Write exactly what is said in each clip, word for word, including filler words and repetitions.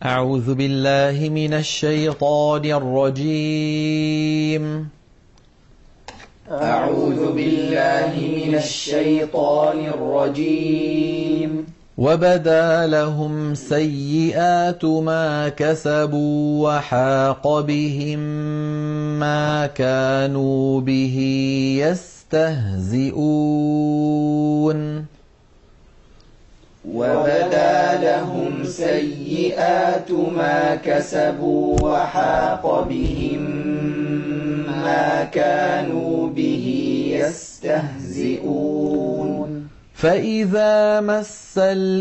أعوذ بالله من الشيطان الرجيم أعوذ بالله من الشيطان الرجيم وبدا لهم سيئات ما كسبوا وحاق بهم ما كانوا به يستهزئون وبدا لهم سيئات ما كسبوا وحاق بهم ما كانوا به يستهزئون فإذا مس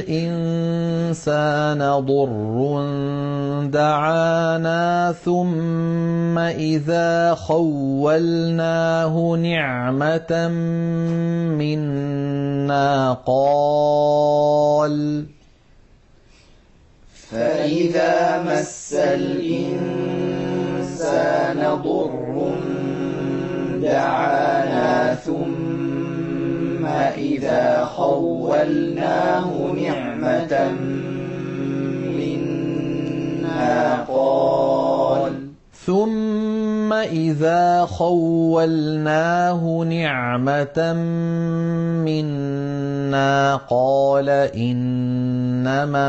الإنسان ضر دعانا ثم إذا خولناه نعمة منا قال فإذا مس الإنسان ضر دعانا ثم إذا خولناه نعمة منا قال ثم إذا خولناه نعمة منا قال إنما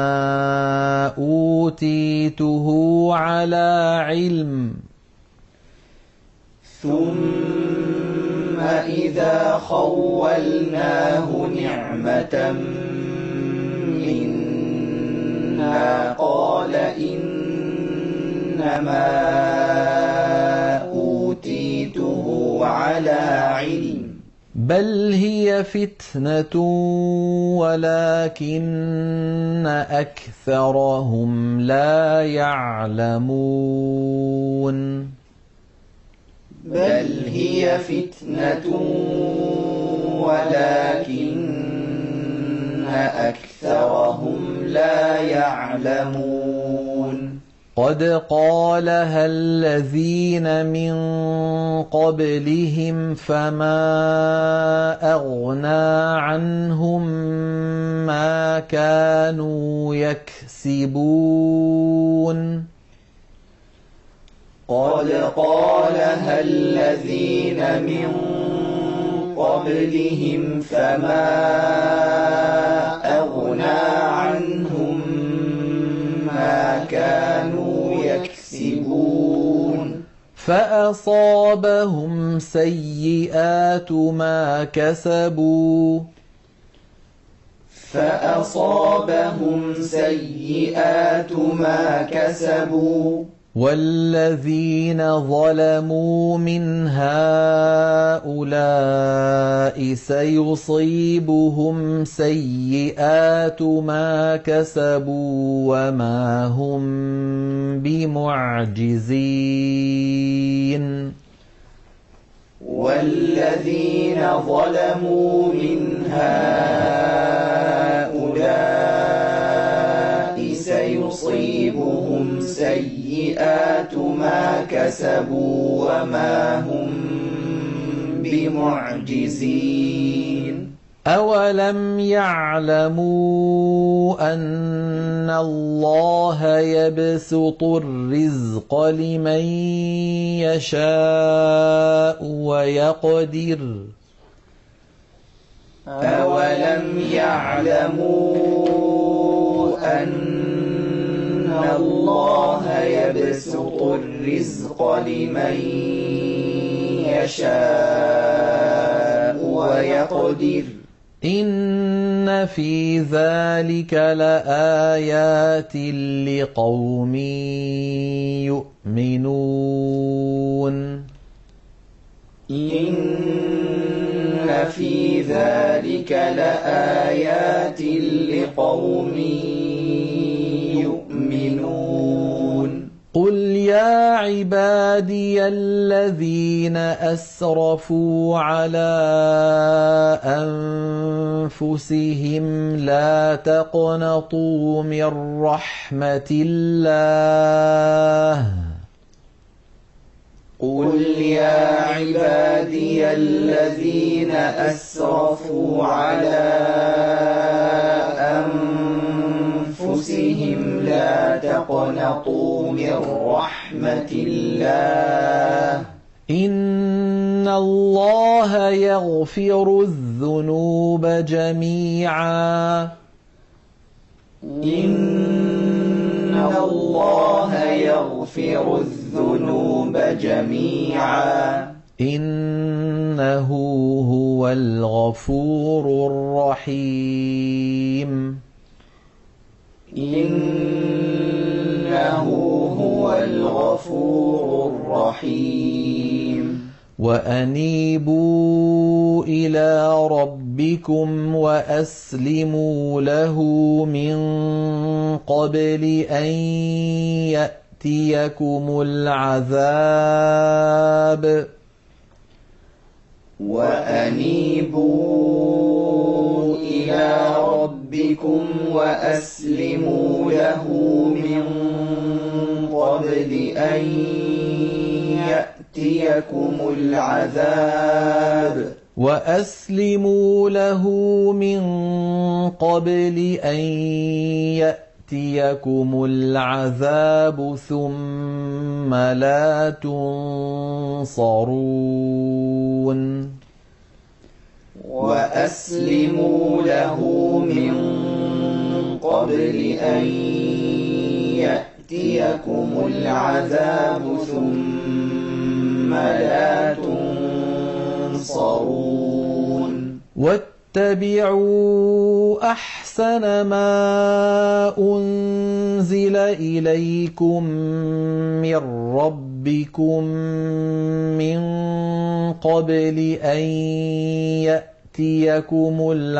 أوتيته على علم ثم إذا خولناه نعمة منا قال إنما أوتيته على علم بل هي فتنة ولكن أكثرهم لا يعلمون بل هي فتنة ولكن أكثرهم لا يعلمون قد قالها الذين من قبلهم فما أغنى عنهم ما كانوا يكسبون قد قالها الذين من قبلهم فما أغنى عنهم ما كانوا يكسبون فأصابهم سيئات ما كسبوا فأصابهم سيئات ما كسبوا والذين ظلموا من هؤلاء سيصيبهم سيئات ما كسبوا وما هم بمعجزين والذين ظلموا من هؤلاء سيصيبهم سيئات ما كسبوا وما هم بمعجزين أولم يعلموا أن الله يبسط الرزق لمن يشاء ويقدر أولم يعلموا أن الله يبسط الرزق لمن يشاء ويقدر إن في ذلك لآيات لقوم يؤمنون إن في ذلك لآيات لقوم يؤمنون قل يا عبادي الذين أسرفوا على أنفسهم لا تقنطوا من رحمة الله قل يا عبادي الذين أسرفوا على أنفسهم أنفسهم لا تقنطوا من رحمة الله إن الله يغفر الذنوب جميعا إن الله يغفر الذنوب جميعا إنه هو الغفور الرحيم إنه هو الغفور الرحيم وأنيبوا إلى ربكم وأسلموا له من قبل أن يأتيكم العذاب وأنيبوا إلى ربكم وأسلموا له من قبل أن يأتيكم العذاب وأسلموا له من قبل أن يأتيكم العذاب ثم لا تنصرون وأسلموا له من قبل أن يأتيكم العذاب ثم لا تنصرون واتبعوا أحسن ما أنزل إليكم من ربكم من قبل أن يأتيكم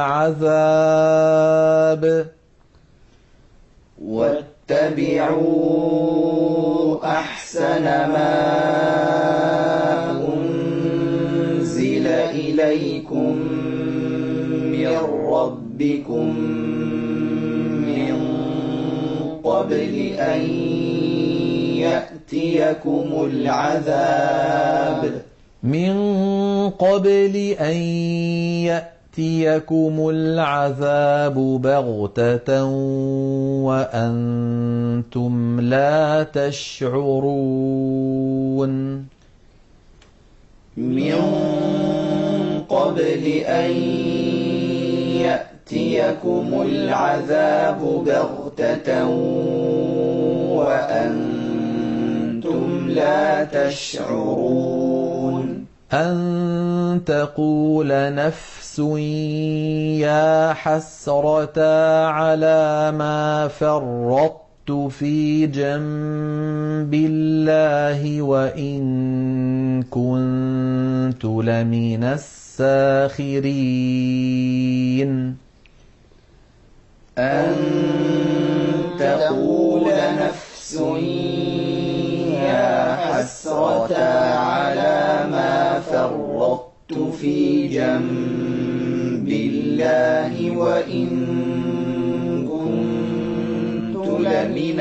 العذاب واتبعوا أحسن ما أنزل إليكم من ربكم من قبل أن يأتيكم العذاب من قبل أن يأتيكم العذاب بغتة وأنتم لا تشعرون من قبل أن يأتيكم العذاب بغتة وأنتم لا تشعرون أن تقول نفس يا حسرة على ما فرطت في جنب الله وإن كنت لمن الساخرين أن تقول نفس يا حسرة على ما فرطت في جنب الله وإن كنت لمن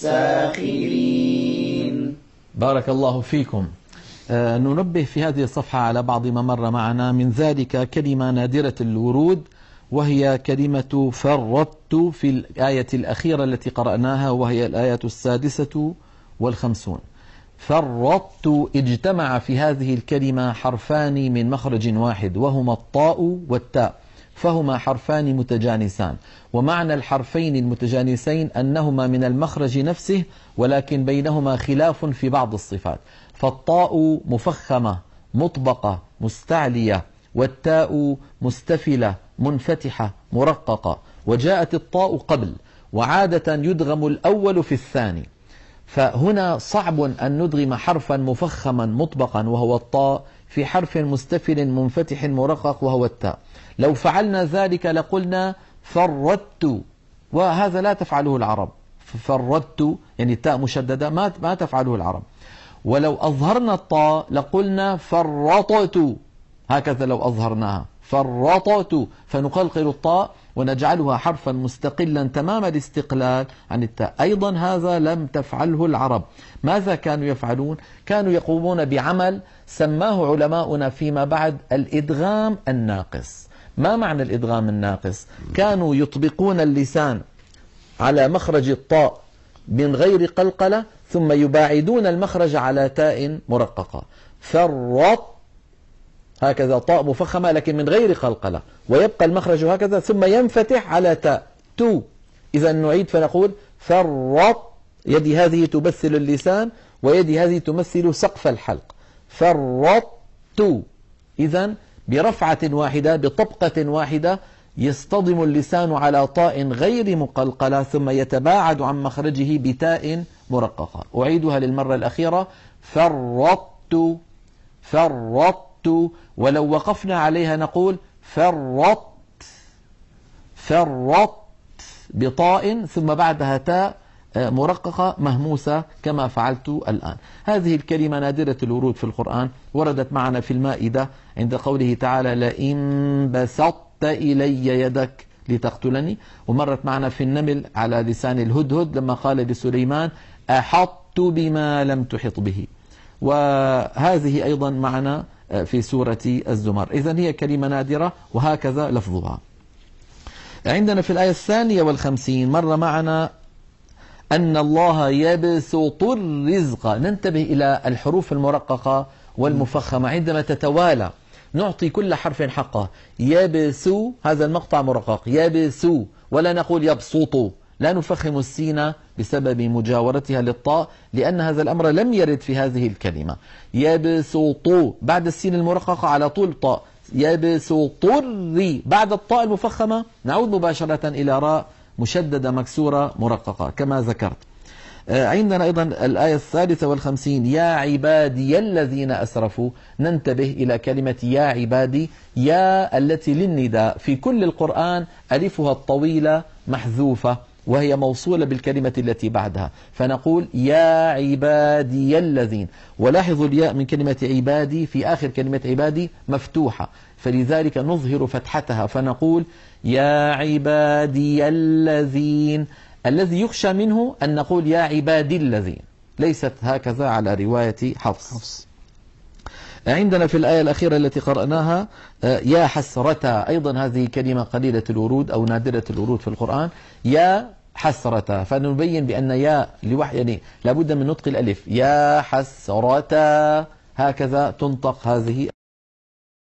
الساخرين. بارك الله فيكم. آه ننبه في هذه الصفحة على بعض ما مر معنا، من ذلك كلمة نادرة الورود وهي كلمة فرطت في الآية الأخيرة التي قرأناها وهي الآية السادسة والخمسون. فرطت اجتمع في هذه الكلمة حرفان من مخرج واحد وهما الطاء والتاء، فهما حرفان متجانسان، ومعنى الحرفين المتجانسين أنهما من المخرج نفسه ولكن بينهما خلاف في بعض الصفات. فالطاء مفخمة مطبقة مستعلية، والتاء مستفلة منفتحة مرققة، وجاءت الطاء قبل، وعادة يدغم الأول في الثاني، فهنا صعب أن ندغم حرفا مفخما مطبقا وهو الطاء في حرف مستفل منفتح مرقق وهو التاء. لو فعلنا ذلك لقلنا فردت، وهذا لا تفعله العرب. فردت يعني التاء مشددة ما ما تفعله العرب. ولو أظهرنا الطاء لقلنا فرطت، هكذا لو أظهرناها فرطت، فنقلقل الطاء ونجعلها حرفا مستقلا تمام الاستقلال عن التاء. أيضا هذا لم تفعله العرب. ماذا كانوا يفعلون؟ كانوا يقومون بعمل سماه علماؤنا فيما بعد الإدغام الناقص. ما معنى الإدغام الناقص؟ كانوا يطبقون اللسان على مخرج الطاء من غير قلقلة، ثم يباعدون المخرج على تاء مرققة. فرط هكذا طاء مفخمة لكن من غير قلقلة، ويبقى المخرج هكذا ثم ينفتح على تاء تو. إذا نعيد فنقول فرط، يدي هذه تمثل اللسان ويدي هذه تمثل سقف الحلق. فرطت. إذا برفعة واحدة بطبقة واحدة يصطدم اللسان على طاء غير مقلقلة ثم يتباعد عن مخرجه بتاء مرققة. أعيدها للمرة الأخيرة. فرطت فرطت، ولو وقفنا عليها نقول فرط فرط بطاء ثم بعدها تاء مرققة مهموسة كما فعلت الآن. هذه الكلمة نادرة الورود في القرآن، وردت معنا في المائدة عند قوله تعالى لئن بسطت إلي يدك لتقتلني، ومرت معنا في النمل على لسان الهدهد لما قال لسليمان أحطت بما لم تحط به، وهذه أيضا معنا في سورة الزمر. إذن هي كلمة نادرة وهكذا لفظها. عندنا في الآية الثانية والخمسين مر معنا أن الله يبسط الرزق. ننتبه إلى الحروف المرققة والمفخمة عندما تتوالى، نعطي كل حرف حقه. يبسو هذا المقطع مرقق، يبسو، ولا نقول يبسط، لا نفخم السين بسبب مجاورتها للطاء لأن هذا الأمر لم يرد في هذه الكلمة. يبسط بعد السين المرققة على طول طاء. يبسط الري بعد الطاء المفخمة نعود مباشرة إلى راء مشددة مكسورة مرققة كما ذكرت. عندنا أيضا الآية الثالثة والخمسين يا عبادي الذين أسرفوا. ننتبه إلى كلمة يا عبادي، يا التي للنداء في كل القرآن ألفها الطويلة محذوفة وهي موصولة بالكلمة التي بعدها، فنقول يا عبادي الذين. ولاحظوا الياء من كلمة عبادي في آخر كلمة عبادي مفتوحة، فلذلك نظهر فتحتها فنقول يا عبادي الذين. الذي يخشى منه أن نقول يا عبادي الذين، ليست هكذا على رواية حفص. عندنا في الآية الأخيرة التي قرأناها يا حسرة، أيضا هذه كلمة قليلة الورود أو نادرة الورود في القرآن. يا حسرة، فنبين بأن يا لوحد يعني لابد من نطق الألف. يا حسرة هكذا تنطق هذه